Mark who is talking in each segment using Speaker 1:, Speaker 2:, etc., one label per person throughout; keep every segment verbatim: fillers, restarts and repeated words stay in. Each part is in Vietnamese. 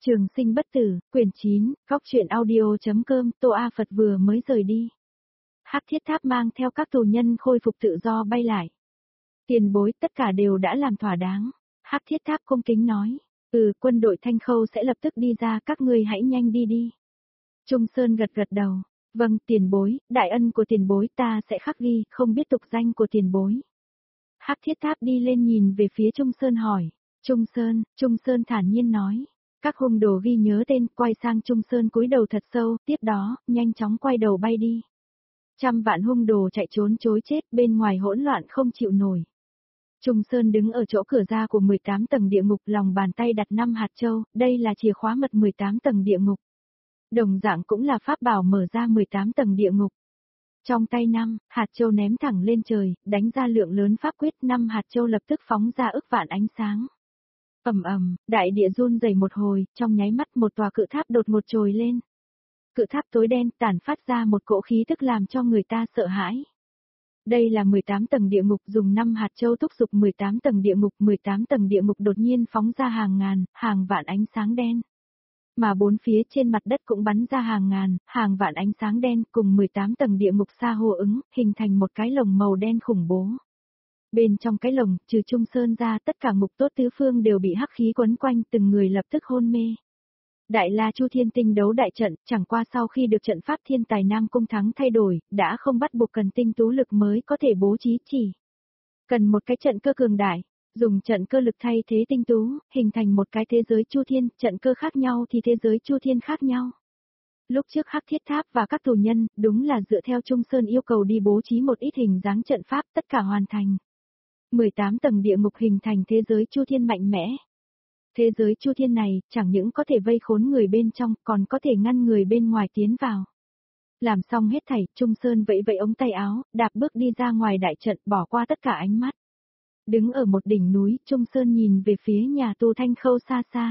Speaker 1: Trường sinh bất tử, quyển chín, góc truyện audio.com, Tô A Phật vừa mới rời đi. Hắc Thiết Tháp mang theo các tù nhân khôi phục tự do bay lại. Tiền bối tất cả đều đã làm thỏa đáng. Hắc Thiết Tháp cung kính nói, ừ, quân đội Thanh Khâu sẽ lập tức đi ra, các ngươi hãy nhanh đi đi. Trung Sơn gật gật đầu, vâng tiền bối, đại ân của tiền bối ta sẽ khắc ghi, không biết tục danh của tiền bối. Hắc Thiết Tháp đi lên nhìn về phía Trung Sơn hỏi, Trung Sơn, Trung Sơn thản nhiên nói. Các hung đồ ghi nhớ tên, quay sang Trung Sơn cúi đầu thật sâu, tiếp đó, nhanh chóng quay đầu bay đi. Trăm vạn hung đồ chạy trốn chối chết, bên ngoài hỗn loạn không chịu nổi. Trung Sơn đứng ở chỗ cửa ra của mười tám tầng địa ngục, lòng bàn tay đặt năm hạt châu, đây là chìa khóa mật mười tám tầng địa ngục. Đồng dạng cũng là pháp bảo mở ra mười tám tầng địa ngục. Trong tay năm hạt châu ném thẳng lên trời, đánh ra lượng lớn pháp quyết, năm hạt châu lập tức phóng ra ức vạn ánh sáng. Ầm ầm, đại địa run rẩy một hồi, trong nháy mắt một tòa cự tháp đột ngột trồi lên. Cự tháp tối đen tản phát ra một cỗ khí tức làm cho người ta sợ hãi. Đây là mười tám tầng địa ngục, dùng năm hạt châu thúc giục mười tám tầng địa ngục, mười tám tầng địa ngục đột nhiên phóng ra hàng ngàn, hàng vạn ánh sáng đen. Mà bốn phía trên mặt đất cũng bắn ra hàng ngàn, hàng vạn ánh sáng đen cùng mười tám tầng địa ngục xa hô ứng, hình thành một cái lồng màu đen khủng bố. Bên trong cái lồng, trừ Trung Sơn ra, tất cả ngục tốt tứ phương đều bị hắc khí quấn quanh, từng người lập tức hôn mê. Đại La Chu Thiên Tinh đấu đại trận, chẳng qua sau khi được trận pháp Thiên Tài Nam Cung thắng thay đổi, đã không bắt buộc cần tinh tú lực mới có thể bố trí chỉ. Cần một cái trận cơ cường đại, dùng trận cơ lực thay thế tinh tú, hình thành một cái thế giới Chu Thiên, trận cơ khác nhau thì thế giới Chu Thiên khác nhau. Lúc trước Hắc Thiết Tháp và các tù nhân, đúng là dựa theo Trung Sơn yêu cầu đi bố trí một ít hình dáng trận pháp, tất cả hoàn thành. mười tám tầng địa ngục hình thành thế giới Chu Thiên mạnh mẽ. Thế giới Chu Thiên này, chẳng những có thể vây khốn người bên trong, còn có thể ngăn người bên ngoài tiến vào. Làm xong hết thảy, Trung Sơn vẫy vẫy ống tay áo, đạp bước đi ra ngoài đại trận, bỏ qua tất cả ánh mắt. Đứng ở một đỉnh núi, Trung Sơn nhìn về phía nhà tù Thanh Khâu xa xa.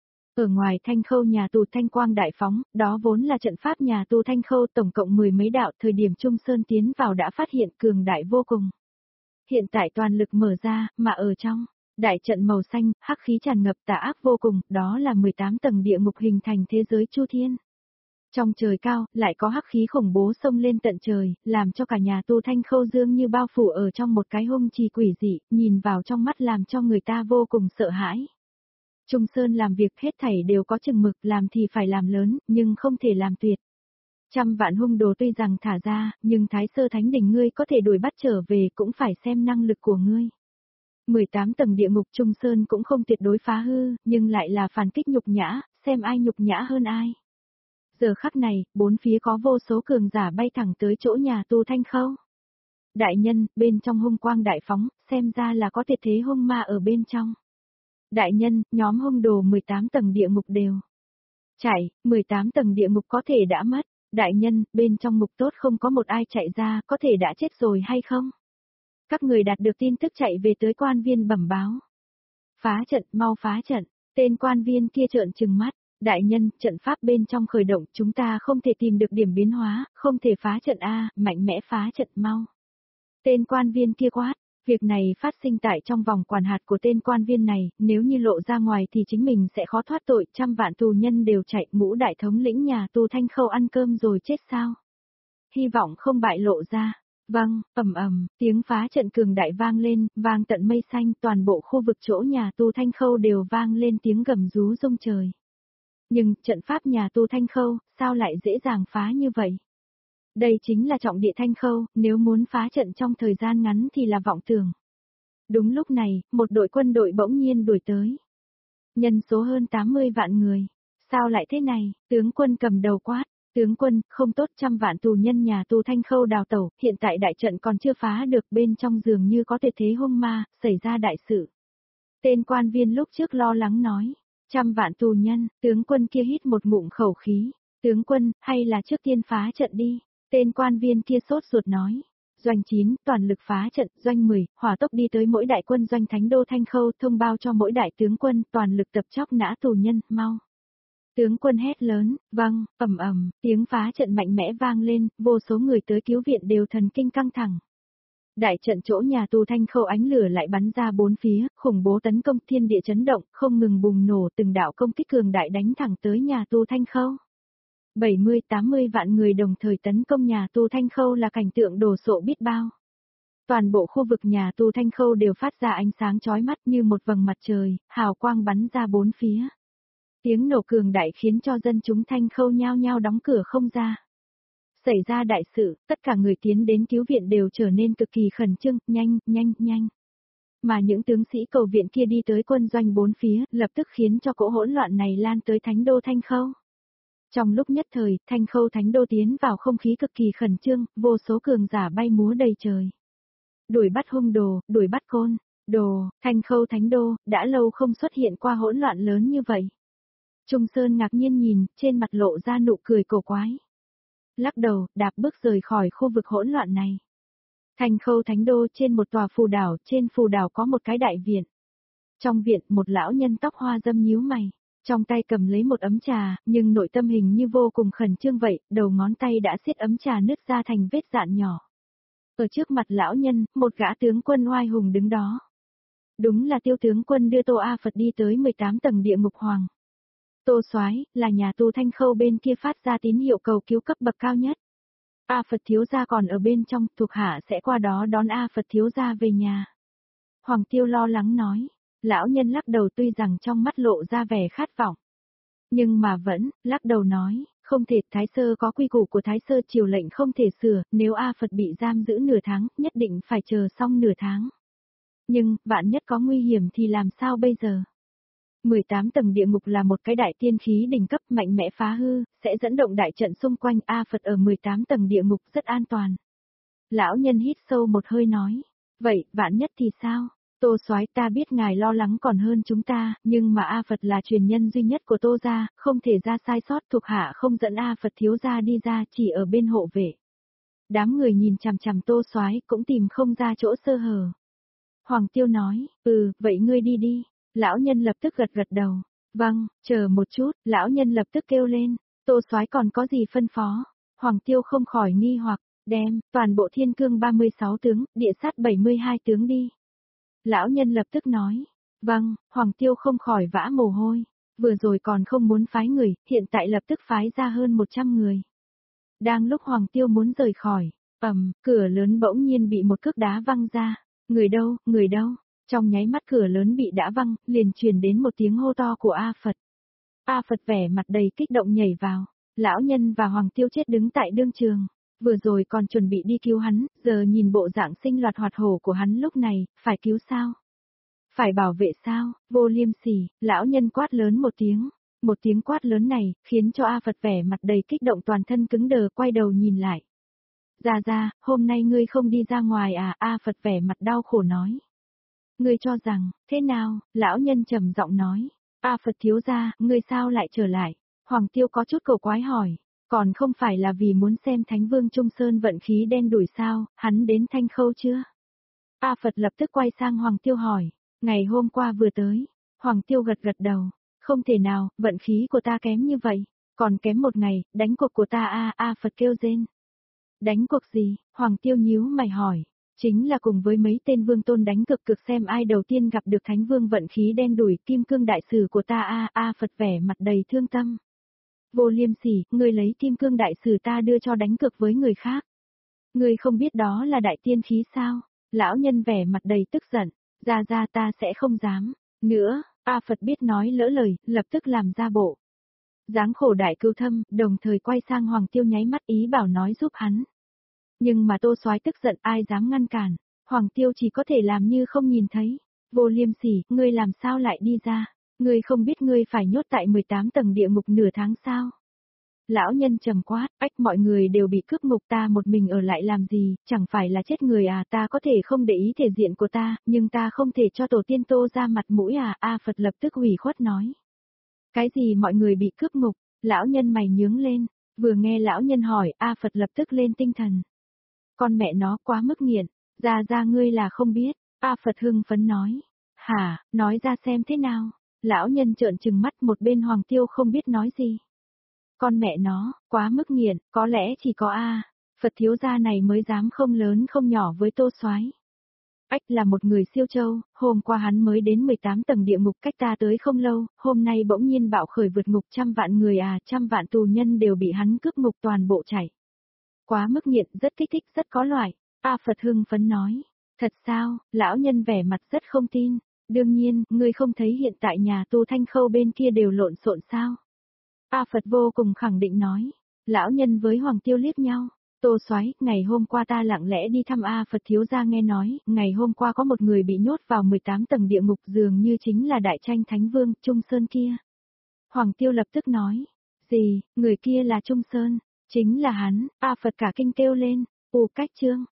Speaker 1: Ở ngoài Thanh Khâu nhà tù Thanh Quang đại phóng, đó vốn là trận pháp nhà tù Thanh Khâu tổng cộng mười mấy đạo, thời điểm Trung Sơn tiến vào đã phát hiện cường đại vô cùng. Hiện tại toàn lực mở ra, mà ở trong đại trận màu xanh, hắc khí tràn ngập tà ác vô cùng, đó là mười tám tầng địa ngục hình thành thế giới Chu Thiên. Trong trời cao, lại có hắc khí khủng bố xông lên tận trời, làm cho cả nhà tu Thanh Khâu dương như bao phủ ở trong một cái hung trì quỷ dị, nhìn vào trong mắt làm cho người ta vô cùng sợ hãi. Trung Sơn làm việc hết thảy đều có chừng mực, làm thì phải làm lớn, nhưng không thể làm tuyệt. Trăm vạn hung đồ tuy rằng thả ra, nhưng Thái Sơ Thánh Đình ngươi có thể đuổi bắt trở về cũng phải xem năng lực của ngươi. mười tám tầng địa ngục Trung Sơn cũng không tuyệt đối phá hư, nhưng lại là phản kích nhục nhã, xem ai nhục nhã hơn ai. Giờ khắc này, bốn phía có vô số cường giả bay thẳng tới chỗ nhà tù Thanh Khâu. Đại nhân, bên trong hung quang đại phóng, xem ra là có tuyệt thế hung ma ở bên trong. Đại nhân, nhóm hung đồ mười tám tầng địa ngục đều chạy, mười tám tầng địa ngục có thể đã mất. Đại nhân, bên trong ngục tốt không có một ai chạy ra, có thể đã chết rồi hay không? Các người đạt được tin tức chạy về tới quan viên bẩm báo. Phá trận, mau phá trận, tên quan viên kia trợn trừng mắt. Đại nhân, trận pháp bên trong khởi động, chúng ta không thể tìm được điểm biến hóa, không thể phá trận A, mạnh mẽ phá trận mau. Tên quan viên kia quát, việc này phát sinh tại trong vòng quản hạt của tên quan viên này, nếu như lộ ra ngoài thì chính mình sẽ khó thoát tội, trăm vạn tù nhân đều chạy, ngũ đại thống lĩnh nhà tù Thanh Khâu ăn cơm rồi chết sao? Hy vọng không bại lộ ra. Vâng, ầm ầm, tiếng phá trận cường đại vang lên, vang tận mây xanh, toàn bộ khu vực chỗ nhà tù Thanh Khâu đều vang lên tiếng gầm rú rung trời. Nhưng, trận pháp nhà tù Thanh Khâu, sao lại dễ dàng phá như vậy? Đây chính là trọng địa Thanh Khâu, nếu muốn phá trận trong thời gian ngắn thì là vọng tưởng. Đúng lúc này, một đội quân đội bỗng nhiên đuổi tới. Nhân số hơn tám mươi vạn người. Sao lại thế này? Tướng quân cầm đầu quát. Tướng quân, không tốt, trăm vạn tù nhân nhà tù Thanh Khâu đào tẩu, hiện tại đại trận còn chưa phá được, bên trong dường như có tuyệt thế hung ma, xảy ra đại sự. Tên quan viên lúc trước lo lắng nói. Trăm vạn tù nhân, tướng quân kia hít một ngụm khẩu khí. Tướng quân, hay là trước tiên phá trận đi. Tên quan viên kia sốt ruột nói. Doanh chín, toàn lực phá trận, doanh mười, hỏa tốc đi tới mỗi đại quân doanh Thánh Đô Thanh Khâu, thông báo cho mỗi đại tướng quân, toàn lực tập chóc nã tù nhân, mau. Tướng quân hét lớn, vâng, ầm ầm, tiếng phá trận mạnh mẽ vang lên, vô số người tới cứu viện đều thần kinh căng thẳng. Đại trận chỗ nhà tù Thanh Khâu ánh lửa lại bắn ra bốn phía, khủng bố tấn công, thiên địa chấn động, không ngừng bùng nổ, từng đạo công kích cường đại đánh thẳng tới nhà tù Thanh Khâu. bảy mươi tám mươi vạn người đồng thời tấn công nhà tù Thanh Khâu là cảnh tượng đồ sộ biết bao. Toàn bộ khu vực nhà tù Thanh Khâu đều phát ra ánh sáng chói mắt như một vầng mặt trời, hào quang bắn ra bốn phía. Tiếng nổ cường đại khiến cho dân chúng Thanh Khâu nhao nhao đóng cửa không ra. Xảy ra đại sự, tất cả người tiến đến cứu viện đều trở nên cực kỳ khẩn trương, nhanh, nhanh, nhanh. Mà những tướng sĩ cầu viện kia đi tới quân doanh bốn phía, lập tức khiến cho cỗ hỗn loạn này lan tới Thánh đô Thanh Khâu. Trong lúc nhất thời, Thanh Khâu Thánh đô tiến vào không khí cực kỳ khẩn trương, vô số cường giả bay múa đầy trời. Đuổi bắt hung đồ, đuổi bắt côn, đồ, Thanh Khâu Thánh đô, đã lâu không xuất hiện qua hỗn loạn lớn như vậy. Trung Sơn ngạc nhiên nhìn, trên mặt lộ ra nụ cười cổ quái. Lắc đầu, đạp bước rời khỏi khu vực hỗn loạn này. Thanh Khâu Thánh đô trên một tòa phù đảo, trên phù đảo có một cái đại viện. Trong viện, một lão nhân tóc hoa râm nhíu mày, trong tay cầm lấy một ấm trà, nhưng nội tâm hình như vô cùng khẩn trương vậy, đầu ngón tay đã siết ấm trà nứt ra thành vết dạn nhỏ. Ở trước mặt lão nhân, một gã tướng quân oai hùng đứng đó. Đúng là Tiêu tướng quân đưa Tô A Phật đi tới mười tám tầng địa ngục hoàng. Tô Soái, là nhà tù Thanh Khâu bên kia phát ra tín hiệu cầu cứu cấp bậc cao nhất. A Phật thiếu gia còn ở bên trong, thuộc hạ sẽ qua đó đón A Phật thiếu gia về nhà. Hoàng Tiêu lo lắng nói, lão nhân lắc đầu tuy rằng trong mắt lộ ra vẻ khát vọng. Nhưng mà vẫn, lắc đầu nói, không thể, Thái Sơ có quy củ của Thái Sơ triều lệnh không thể sửa, nếu A Phật bị giam giữ nửa tháng, nhất định phải chờ xong nửa tháng. Nhưng, vạn nhất có nguy hiểm thì làm sao bây giờ? mười tám tầng địa ngục là một cái đại tiên khí đỉnh cấp mạnh mẽ phá hư, sẽ dẫn động đại trận xung quanh. A Phật ở mười tám tầng địa ngục rất an toàn. Lão nhân hít sâu một hơi nói, vậy, vạn nhất thì sao? Tô Soái, ta biết ngài lo lắng còn hơn chúng ta, nhưng mà A Phật là truyền nhân duy nhất của Tô gia, không thể ra sai sót, thuộc hạ không dẫn A Phật thiếu gia đi ra, chỉ ở bên hộ vệ. Đám người nhìn chằm chằm Tô Soái cũng tìm không ra chỗ sơ hở. Hoàng Tiêu nói, ừ, vậy ngươi đi đi. Lão nhân lập tức gật gật đầu. Vâng, chờ một chút, lão nhân lập tức kêu lên. Tô Soái còn có gì phân phó? Hoàng Tiêu không khỏi nghi hoặc, đem toàn bộ thiên cương ba mươi sáu tướng, địa sát bảy mươi hai tướng đi. Lão nhân lập tức nói, vâng, Hoàng Tiêu không khỏi vã mồ hôi. Vừa rồi còn không muốn phái người, hiện tại lập tức phái ra hơn một trăm người. Đang lúc Hoàng Tiêu muốn rời khỏi, ầm, cửa lớn bỗng nhiên bị một cước đá văng ra. Người đâu, người đâu? Trong nháy mắt cửa lớn bị đá văng, liền truyền đến một tiếng hô to của A Phật. A Phật vẻ mặt đầy kích động nhảy vào. Lão nhân và Hoàng Tiêu chết đứng tại đương trường. Vừa rồi còn chuẩn bị đi cứu hắn, giờ nhìn bộ dạng sinh loạt hoạt hổ của hắn lúc này, phải cứu sao? Phải bảo vệ sao? Vô liêm sỉ, lão nhân quát lớn một tiếng. Một tiếng quát lớn này, khiến cho A Phật vẻ mặt đầy kích động toàn thân cứng đờ quay đầu nhìn lại. Ra ra, hôm nay ngươi không đi ra ngoài à? A Phật vẻ mặt đau khổ nói. Ngươi cho rằng, thế nào? Lão nhân trầm giọng nói. A Phật thiếu gia, ngươi sao lại trở lại? Hoàng Tiêu có chút cầu quái hỏi. Còn không phải là vì muốn xem Thánh Vương Trung Sơn vận khí đen đủi sao, hắn đến Thanh Khâu chưa? A Phật lập tức quay sang Hoàng Tiêu hỏi. Ngày hôm qua vừa tới. Hoàng Tiêu gật gật đầu. Không thể nào, vận khí của ta kém như vậy. Còn kém một ngày, đánh cuộc của ta a A Phật kêu rên. Đánh cuộc gì? Hoàng Tiêu nhíu mày hỏi. Chính là cùng với mấy tên vương tôn đánh cực cực xem ai đầu tiên gặp được Thánh Vương vận khí đen đủi, kim cương đại sử của ta a A Phật vẻ mặt đầy thương tâm. Vô liêm sỉ, ngươi lấy kim cương đại sử ta đưa cho đánh cực với người khác. Ngươi không biết đó là đại tiên khí sao? Lão nhân vẻ mặt đầy tức giận, ra ra ta sẽ không dám. Nữa, A Phật biết nói lỡ lời, lập tức làm ra bộ. Dáng khổ đại cưu thâm, đồng thời quay sang Hoàng Tiêu nháy mắt ý bảo nói giúp hắn. Nhưng mà Tô Soái tức giận ai dám ngăn cản, Hoàng Tiêu chỉ có thể làm như không nhìn thấy. Vô liêm sỉ, ngươi làm sao lại đi ra? Ngươi không biết ngươi phải nhốt tại mười tám tầng địa ngục nửa tháng sao? Lão nhân trầm quát, ách mọi người đều bị cướp ngục ta một mình ở lại làm gì, chẳng phải là chết người à? Ta có thể không để ý thể diện của ta, nhưng ta không thể cho tổ tiên Tô ra mặt mũi à? A Phật lập tức ủy khuất nói. Cái gì mọi người bị cướp ngục? Lão nhân mày nhướng lên, vừa nghe lão nhân hỏi, A Phật lập tức lên tinh thần. Con mẹ nó quá mức nghiện, ra ra ngươi là không biết, A Phật hưng phấn nói. Hả, nói ra xem thế nào? Lão nhân trợn trừng mắt, một bên Hoàng Tiêu không biết nói gì. Con mẹ nó, quá mức nghiện, có lẽ chỉ có A. Phật thiếu gia này mới dám không lớn không nhỏ với Tô Soái. Ách là một người siêu châu, hôm qua hắn mới đến mười tám tầng địa ngục cách ta tới không lâu, hôm nay bỗng nhiên bạo khởi vượt ngục trăm vạn người à, trăm vạn tù nhân đều bị hắn cướp ngục toàn bộ chảy. Quá mức nghiện, rất kích thích, rất có loại. A Phật hưng phấn nói, thật sao, lão nhân vẻ mặt rất không tin. Đương nhiên, ngươi không thấy hiện tại nhà tu Thanh Khâu bên kia đều lộn xộn sao? A Phật vô cùng khẳng định nói. Lão nhân với Hoàng Tiêu liếc nhau. Tô Soái, ngày hôm qua ta lặng lẽ đi thăm A Phật thiếu gia nghe nói, ngày hôm qua có một người bị nhốt vào mười tám tầng địa ngục dường như chính là Đại Tranh Thánh Vương, Trung Sơn kia. Hoàng Tiêu lập tức nói. Gì, người kia là Trung Sơn, chính là hắn, A Phật cả kinh kêu lên, ù cách trương.